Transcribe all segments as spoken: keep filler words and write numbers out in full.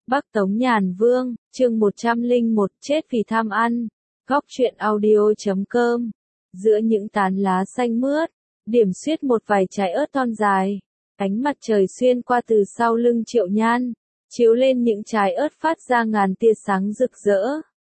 Bắc Tống Nhàn Vương, chương một trăm lẻ một, chết vì tham ăn. Góc truyện audio chấm com. Giữa những tán lá xanh mướt, điểm xuyết một vài trái ớt thon dài. Ánh mặt trời xuyên qua từ sau lưng Triệu Nhan, chiếu lên những trái ớt phát ra ngàn tia sáng rực rỡ.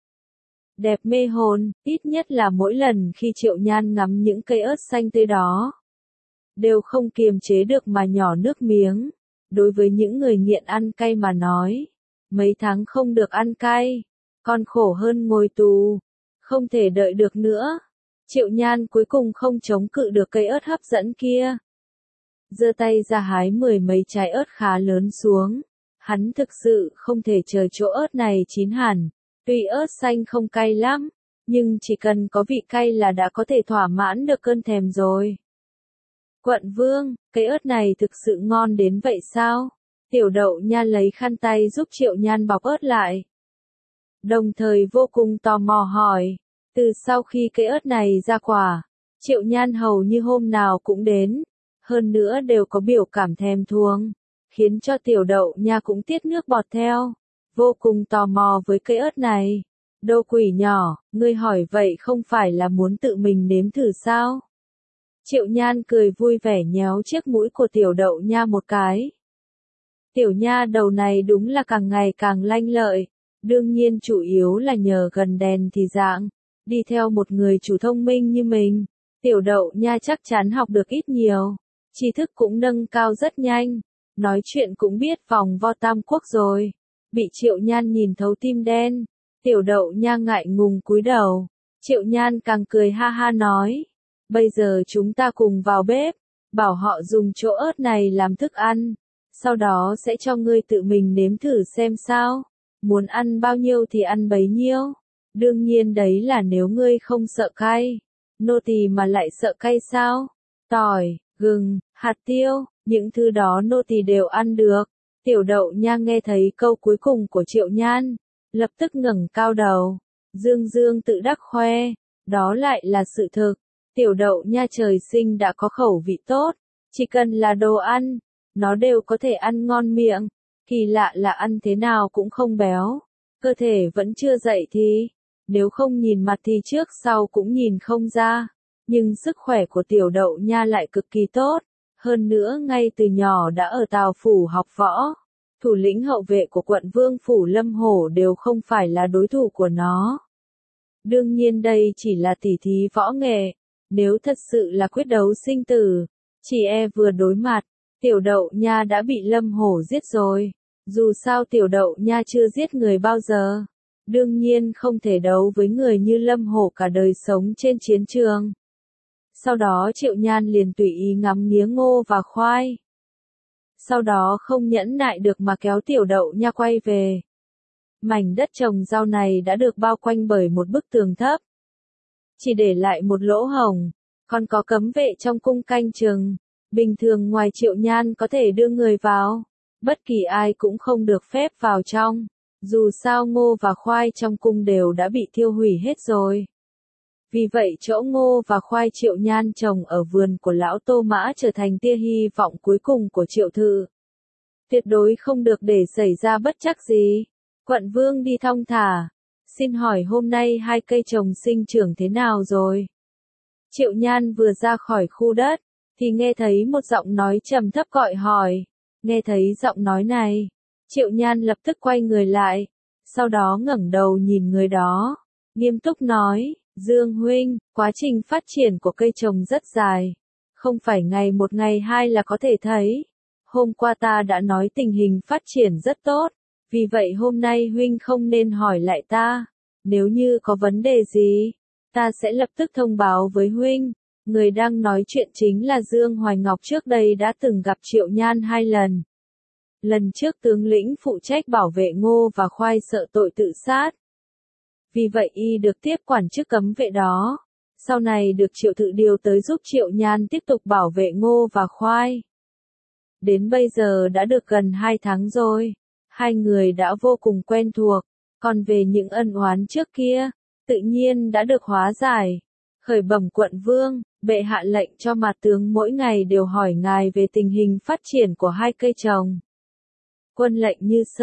Đẹp mê hồn, ít nhất là mỗi lần khi Triệu Nhan ngắm những cây ớt xanh tươi đó, đều không kiềm chế được mà nhỏ nước miếng. Đối với những người nghiện ăn cay mà nói, mấy tháng không được ăn cay, còn khổ hơn ngồi tù, không thể đợi được nữa. Triệu Nhan cuối cùng không chống cự được cây ớt hấp dẫn kia, giơ tay ra hái mười mấy trái ớt khá lớn xuống. Hắn thực sự không thể chờ chỗ ớt này chín hẳn, tuy ớt xanh không cay lắm, nhưng chỉ cần có vị cay là đã có thể thỏa mãn được cơn thèm rồi. Quận Vương, cây ớt này thực sự ngon đến vậy sao? Tiểu Đậu Nha lấy khăn tay giúp Triệu Nhan bọc ớt lại, đồng thời vô cùng tò mò hỏi. Từ sau khi cây ớt này ra quả, Triệu Nhan hầu như hôm nào cũng đến, hơn nữa đều có biểu cảm thèm thuồng, khiến cho Tiểu Đậu Nha cũng tiết nước bọt theo, vô cùng tò mò với cây ớt này. Đồ quỷ nhỏ, ngươi hỏi vậy không phải là muốn tự mình nếm thử sao? Triệu Nhan cười vui vẻ nhéo chiếc mũi của Tiểu Đậu Nha một cái. Tiểu Nha đầu này đúng là càng ngày càng lanh lợi, đương nhiên chủ yếu là nhờ gần đèn thì dạng, đi theo một người chủ thông minh như mình, Tiểu Đậu Nha chắc chắn học được ít nhiều, tri thức cũng nâng cao rất nhanh, nói chuyện cũng biết vòng vo tam quốc rồi. Bị Triệu Nhan nhìn thấu tim đen, Tiểu Đậu Nha ngại ngùng cúi đầu. Triệu Nhan càng cười ha ha nói, bây giờ chúng ta cùng vào bếp, bảo họ dùng chỗ ớt này làm thức ăn, sau đó sẽ cho ngươi tự mình nếm thử xem sao, muốn ăn bao nhiêu thì ăn bấy nhiêu, đương nhiên đấy là nếu ngươi không sợ cay. Nô tỳ mà lại sợ cay sao? Tỏi, gừng, hạt tiêu, những thứ đó nô tỳ đều ăn được. Tiểu Đậu Nha nghe thấy câu cuối cùng của Triệu Nhan, lập tức ngẩng cao đầu, dương dương tự đắc khoe, đó lại là sự thực. Tiểu Đậu Nha trời sinh đã có khẩu vị tốt, chỉ cần là đồ ăn, nó đều có thể ăn ngon miệng. Kỳ lạ là ăn thế nào cũng không béo, cơ thể vẫn chưa dậy thì, nếu không nhìn mặt thì trước sau cũng nhìn không ra. Nhưng sức khỏe của Tiểu Đậu Nha lại cực kỳ tốt, hơn nữa ngay từ nhỏ đã ở Tào Phủ học võ. Thủ lĩnh hậu vệ của quận Vương Phủ Lâm Hổ đều không phải là đối thủ của nó. Đương nhiên đây chỉ là tỉ thí võ nghệ, nếu thật sự là quyết đấu sinh tử, chỉ e vừa đối mặt, Tiểu Đậu Nha đã bị Lâm Hổ giết rồi. Dù sao Tiểu Đậu Nha chưa giết người bao giờ, đương nhiên không thể đấu với người như Lâm Hổ cả đời sống trên chiến trường. Sau đó Triệu Nhan liền tùy ý ngắm nghía ngô và khoai. Sau đó không nhẫn nại được mà kéo Tiểu Đậu Nha quay về. Mảnh đất trồng rau này đã được bao quanh bởi một bức tường thấp, chỉ để lại một lỗ hổng, còn có cấm vệ trong cung canh chừng. Bình thường ngoài Triệu Nhan có thể đưa người vào, bất kỳ ai cũng không được phép vào trong. Dù sao ngô và khoai trong cung đều đã bị thiêu hủy hết rồi. Vì vậy chỗ ngô và khoai Triệu Nhan trồng ở vườn của lão Tô Mã trở thành tia hy vọng cuối cùng của Triệu Thự. Tuyệt đối không được để xảy ra bất trắc gì. Quận Vương đi thong thả. Xin hỏi hôm nay hai cây trồng sinh trưởng thế nào rồi? Triệu Nhan vừa ra khỏi khu đất, thì nghe thấy một giọng nói trầm thấp gọi hỏi. Nghe thấy giọng nói này, Triệu Nhan lập tức quay người lại, sau đó ngẩng đầu nhìn người đó, nghiêm túc nói, Dương huynh, quá trình phát triển của cây trồng rất dài, không phải ngày một ngày hai là có thể thấy. Hôm qua ta đã nói tình hình phát triển rất tốt, vì vậy hôm nay huynh không nên hỏi lại ta, nếu như có vấn đề gì, ta sẽ lập tức thông báo với huynh. Người đang nói chuyện chính là Dương Hoài Ngọc, trước đây đã từng gặp Triệu Nhan hai lần. Lần trước tướng lĩnh phụ trách bảo vệ ngô và khoai sợ tội tự sát, vì vậy y được tiếp quản chức cấm vệ đó. Sau này được Triệu Thự điều tới giúp Triệu Nhan tiếp tục bảo vệ ngô và khoai. Đến bây giờ đã được gần hai tháng rồi, hai người đã vô cùng quen thuộc, còn về những ân oán trước kia, tự nhiên đã được hóa giải. Khởi bẩm quận Vương, bệ hạ lệnh cho mặt tướng mỗi ngày đều hỏi ngài về tình hình phát triển của hai cây trồng. Quân lệnh như sơn,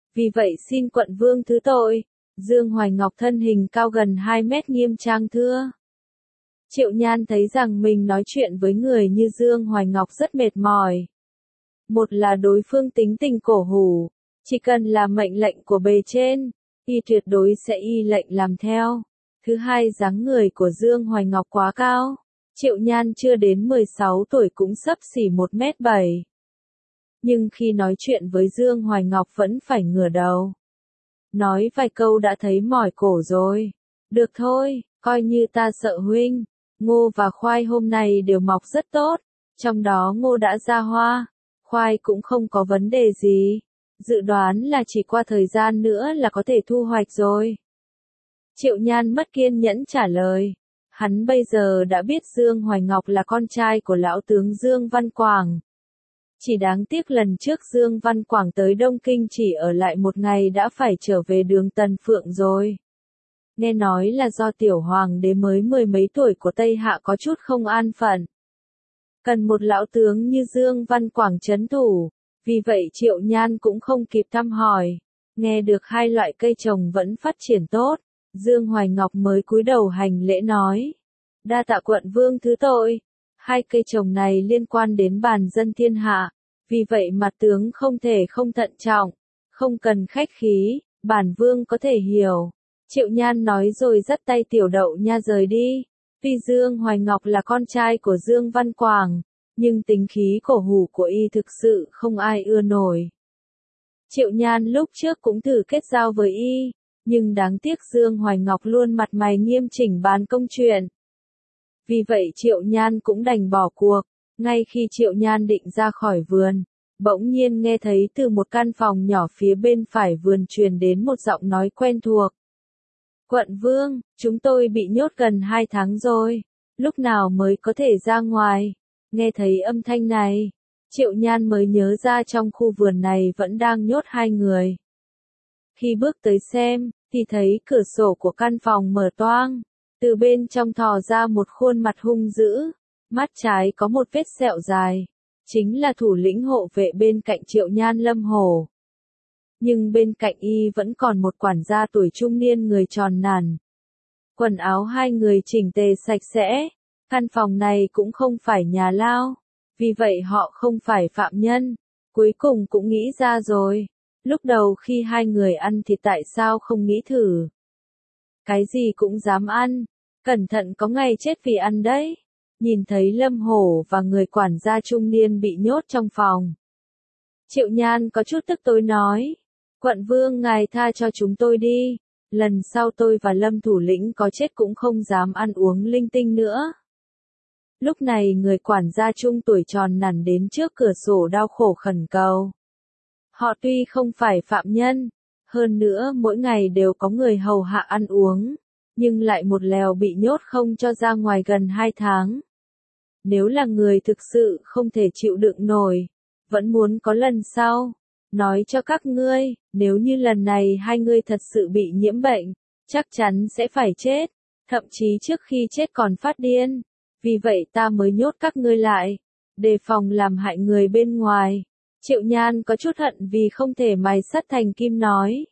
Vì vậy xin quận vương thứ tội. Dương Hoài Ngọc thân hình cao gần hai mét nghiêm trang thưa. Triệu Nhan thấy rằng mình nói chuyện với người như Dương Hoài Ngọc rất mệt mỏi. Một là đối phương tính tình cổ hủ, chỉ cần là mệnh lệnh của bề trên, y tuyệt đối sẽ y lệnh làm theo. Thứ hai, dáng người của Dương Hoài Ngọc quá cao. Triệu Nhan chưa đến mười sáu tuổi cũng xấp xỉ một mét bảy. Nhưng khi nói chuyện với Dương Hoài Ngọc vẫn phải ngửa đầu. Nói vài câu đã thấy mỏi cổ rồi. Được thôi, coi như ta sợ huynh. Ngô và khoai hôm nay đều mọc rất tốt. Trong đó ngô đã ra hoa. Khoai cũng không có vấn đề gì. Dự đoán là chỉ qua thời gian nữa là có thể thu hoạch rồi. Triệu Nhan mất kiên nhẫn trả lời. Hắn bây giờ đã biết Dương Hoài Ngọc là con trai của lão tướng Dương Văn Quảng. Chỉ đáng tiếc lần trước Dương Văn Quảng tới Đông Kinh chỉ ở lại một ngày đã phải trở về đường Tần Phượng rồi. Nghe nói là do tiểu hoàng đế mới mười mấy tuổi của Tây Hạ có chút không an phận. Cần một lão tướng như Dương Văn Quảng trấn thủ, vì vậy Triệu Nhan cũng không kịp thăm hỏi. Nghe được hai loại cây trồng vẫn phát triển tốt, Dương Hoài Ngọc mới cúi đầu hành lễ nói. Đa tạ quận vương thứ tội. Hai cây trồng này liên quan đến bàn dân thiên hạ, vì vậy mặt tướng không thể không thận trọng, không cần khách khí, bản vương có thể hiểu. Triệu Nhan nói rồi dắt tay Tiểu Đậu Nha rời đi. Tuy Dương Hoài Ngọc là con trai của Dương Văn Quảng, nhưng tính khí cổ hủ của y thực sự không ai ưa nổi. Triệu Nhan lúc trước cũng thử kết giao với y, nhưng đáng tiếc Dương Hoài Ngọc luôn mặt mày nghiêm chỉnh bàn công chuyện. Vì vậy Triệu Nhan cũng đành bỏ cuộc. Ngay khi Triệu Nhan định ra khỏi vườn, bỗng nhiên nghe thấy từ một căn phòng nhỏ phía bên phải vườn truyền đến một giọng nói quen thuộc. Quận vương, chúng tôi bị nhốt gần hai tháng rồi, lúc nào mới có thể ra ngoài? Nghe thấy âm thanh này, Triệu Nhan mới nhớ ra trong khu vườn này vẫn đang nhốt hai người. Khi bước tới xem, thì thấy cửa sổ của căn phòng mở toang, từ bên trong thò ra một khuôn mặt hung dữ, mắt trái có một vết sẹo dài, chính là thủ lĩnh hộ vệ bên cạnh Triệu Nhan Lâm Hổ. Nhưng bên cạnh y vẫn còn một quản gia tuổi trung niên người tròn nàn. Quần áo hai người chỉnh tề sạch sẽ, căn phòng này cũng không phải nhà lao, vì vậy họ không phải phạm nhân. Cuối cùng cũng nghĩ ra rồi, lúc đầu khi hai người ăn thì tại sao không nghĩ thử. Cái gì cũng dám ăn, cẩn thận có ngày chết vì ăn đấy. Nhìn thấy Lâm Hổ và người quản gia trung niên bị nhốt trong phòng, Triệu Nhan có chút tức tối nói. Quận vương ngài tha cho chúng tôi đi, lần sau tôi và Lâm thủ lĩnh có chết cũng không dám ăn uống linh tinh nữa. Lúc này người quản gia trung tuổi tròn nằn đến trước cửa sổ đau khổ khẩn cầu. Họ tuy không phải phạm nhân, hơn nữa mỗi ngày đều có người hầu hạ ăn uống, nhưng lại một lèo bị nhốt không cho ra ngoài gần hai tháng. Nếu là người thực sự không thể chịu đựng nổi, vẫn muốn có lần sau. Nói cho các ngươi, nếu như lần này hai ngươi thật sự bị nhiễm bệnh, chắc chắn sẽ phải chết, thậm chí trước khi chết còn phát điên. Vì vậy ta mới nhốt các ngươi lại, đề phòng làm hại người bên ngoài. Triệu Nhan có chút hận vì không thể mài sắt thành kim nói.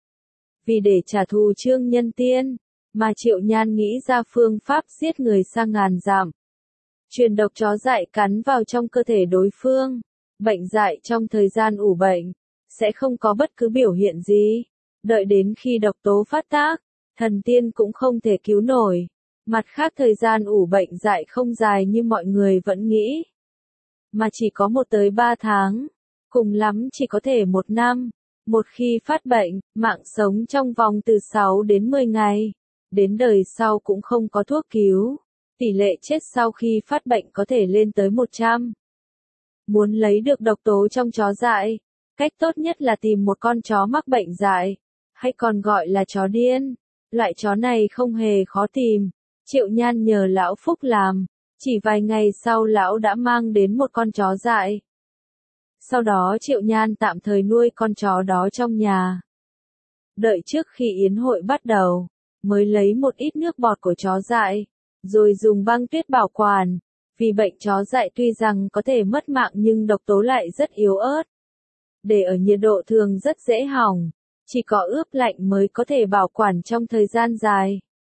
Vì để trả thù Trương Nhân Tiên, mà Triệu Nhan nghĩ ra phương pháp giết người sang ngàn dặm. Truyền độc chó dại cắn vào trong cơ thể đối phương. Bệnh dại trong thời gian ủ bệnh, sẽ không có bất cứ biểu hiện gì. Đợi đến khi độc tố phát tác, thần tiên cũng không thể cứu nổi. Mặt khác thời gian ủ bệnh dại không dài như mọi người vẫn nghĩ, mà chỉ có một tới ba tháng, cùng lắm chỉ có thể một năm. Một khi phát bệnh, mạng sống trong vòng từ sáu đến mười ngày, đến đời sau cũng không có thuốc cứu. Tỷ lệ chết sau khi phát bệnh có thể lên tới một trăm. Muốn lấy được độc tố trong chó dại, cách tốt nhất là tìm một con chó mắc bệnh dại, hay còn gọi là chó điên. Loại chó này không hề khó tìm. Triệu Nhan nhờ lão Phúc làm, chỉ vài ngày sau lão đã mang đến một con chó dại. Sau đó Triệu Nhan tạm thời nuôi con chó đó trong nhà. Đợi trước khi yến hội bắt đầu, mới lấy một ít nước bọt của chó dại, rồi dùng băng tuyết bảo quản. Vì bệnh chó dại tuy rằng có thể mất mạng nhưng độc tố lại rất yếu ớt. để ở nhiệt độ thường rất dễ hỏng, chỉ có ướp lạnh mới có thể bảo quản trong thời gian dài.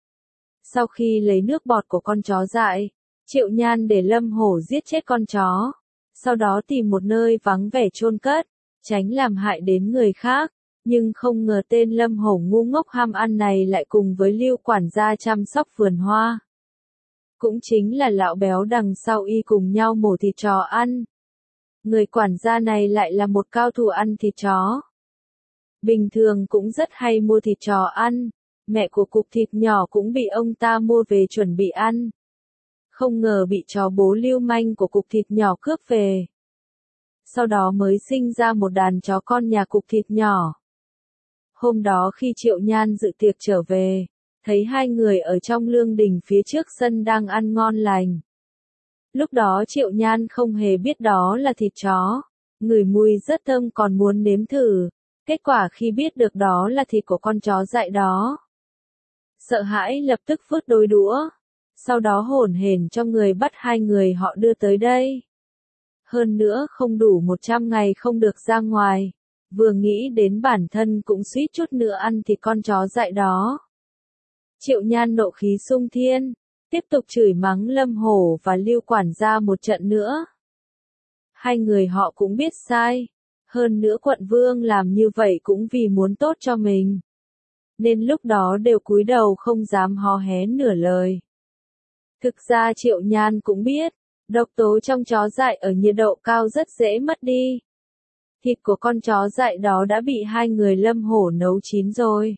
Sau khi lấy nước bọt của con chó dại, Triệu Nhan để Lâm Hổ giết chết con chó, sau đó tìm một nơi vắng vẻ chôn cất, tránh làm hại đến người khác, nhưng không ngờ tên Lâm Hổ ngu ngốc ham ăn này lại cùng với Lưu quản gia chăm sóc vườn hoa. Cũng chính là lão béo đằng sau y cùng nhau mổ thịt chó ăn. Người quản gia này lại là một cao thủ ăn thịt chó. Bình thường cũng rất hay mua thịt chó ăn, mẹ của cục thịt nhỏ cũng bị ông ta mua về chuẩn bị ăn. Không ngờ bị chó bố lưu manh của cục thịt nhỏ cướp về. Sau đó mới sinh ra một đàn chó con nhà cục thịt nhỏ. Hôm đó khi Triệu Nhan dự tiệc trở về, thấy hai người ở trong lương đình phía trước sân đang ăn ngon lành. Lúc đó Triệu Nhan không hề biết đó là thịt chó, ngửi mùi rất thơm còn muốn nếm thử, kết quả khi biết được đó là thịt của con chó dại đó. Sợ hãi lập tức vứt đôi đũa, sau đó hổn hển cho người bắt hai người họ đưa tới đây. Hơn nữa không đủ một trăm ngày không được ra ngoài, vừa nghĩ đến bản thân cũng suýt chút nữa ăn thịt con chó dại đó. Triệu Nhan nộ khí sung thiên, tiếp tục chửi mắng Lâm Hổ và Lưu quản gia một trận nữa. Hai người họ cũng biết sai, hơn nữa quận vương làm như vậy cũng vì muốn tốt cho mình. Nên lúc đó đều cúi đầu không dám hó hé nửa lời. Thực ra Triệu Nhan cũng biết, độc tố trong chó dại ở nhiệt độ cao rất dễ mất đi. Thịt của con chó dại đó đã bị hai người Lâm Hổ nấu chín rồi.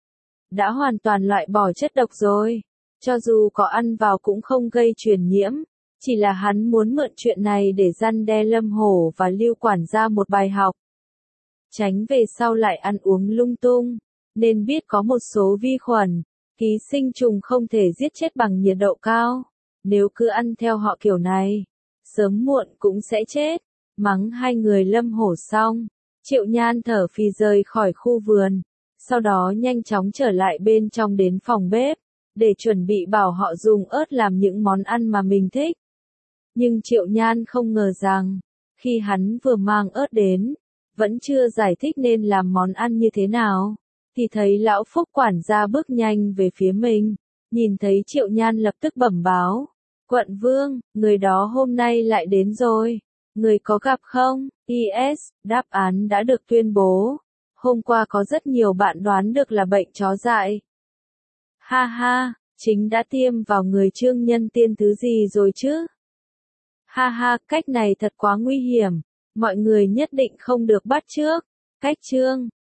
Đã hoàn toàn loại bỏ chất độc rồi. Cho dù có ăn vào cũng không gây truyền nhiễm. Chỉ là hắn muốn mượn chuyện này để răn đe Lâm Hổ và Lưu quản gia một bài học. Tránh về sau lại ăn uống lung tung. Nên biết có một số vi khuẩn, ký sinh trùng không thể giết chết bằng nhiệt độ cao. Nếu cứ ăn theo họ kiểu này, sớm muộn cũng sẽ chết. Mắng hai người Lâm Hổ xong, Triệu Nhan thở phì rời khỏi khu vườn, sau đó nhanh chóng trở lại bên trong đến phòng bếp, để chuẩn bị bảo họ dùng ớt làm những món ăn mà mình thích. Nhưng Triệu Nhan không ngờ rằng, khi hắn vừa mang ớt đến, vẫn chưa giải thích nên làm món ăn như thế nào, thì thấy lão Phúc quản gia bước nhanh về phía mình, nhìn thấy Triệu Nhan lập tức bẩm báo, quận vương, người đó hôm nay lại đến rồi. Người có gặp không? Yes, đáp án đã được tuyên bố. Hôm qua có rất nhiều bạn đoán được là bệnh chó dại. Ha ha, chính đã tiêm vào người Trương Nhân Tiên thứ gì rồi chứ? Ha ha, cách này thật quá nguy hiểm. Mọi người nhất định không được bắt chước. Cách Trương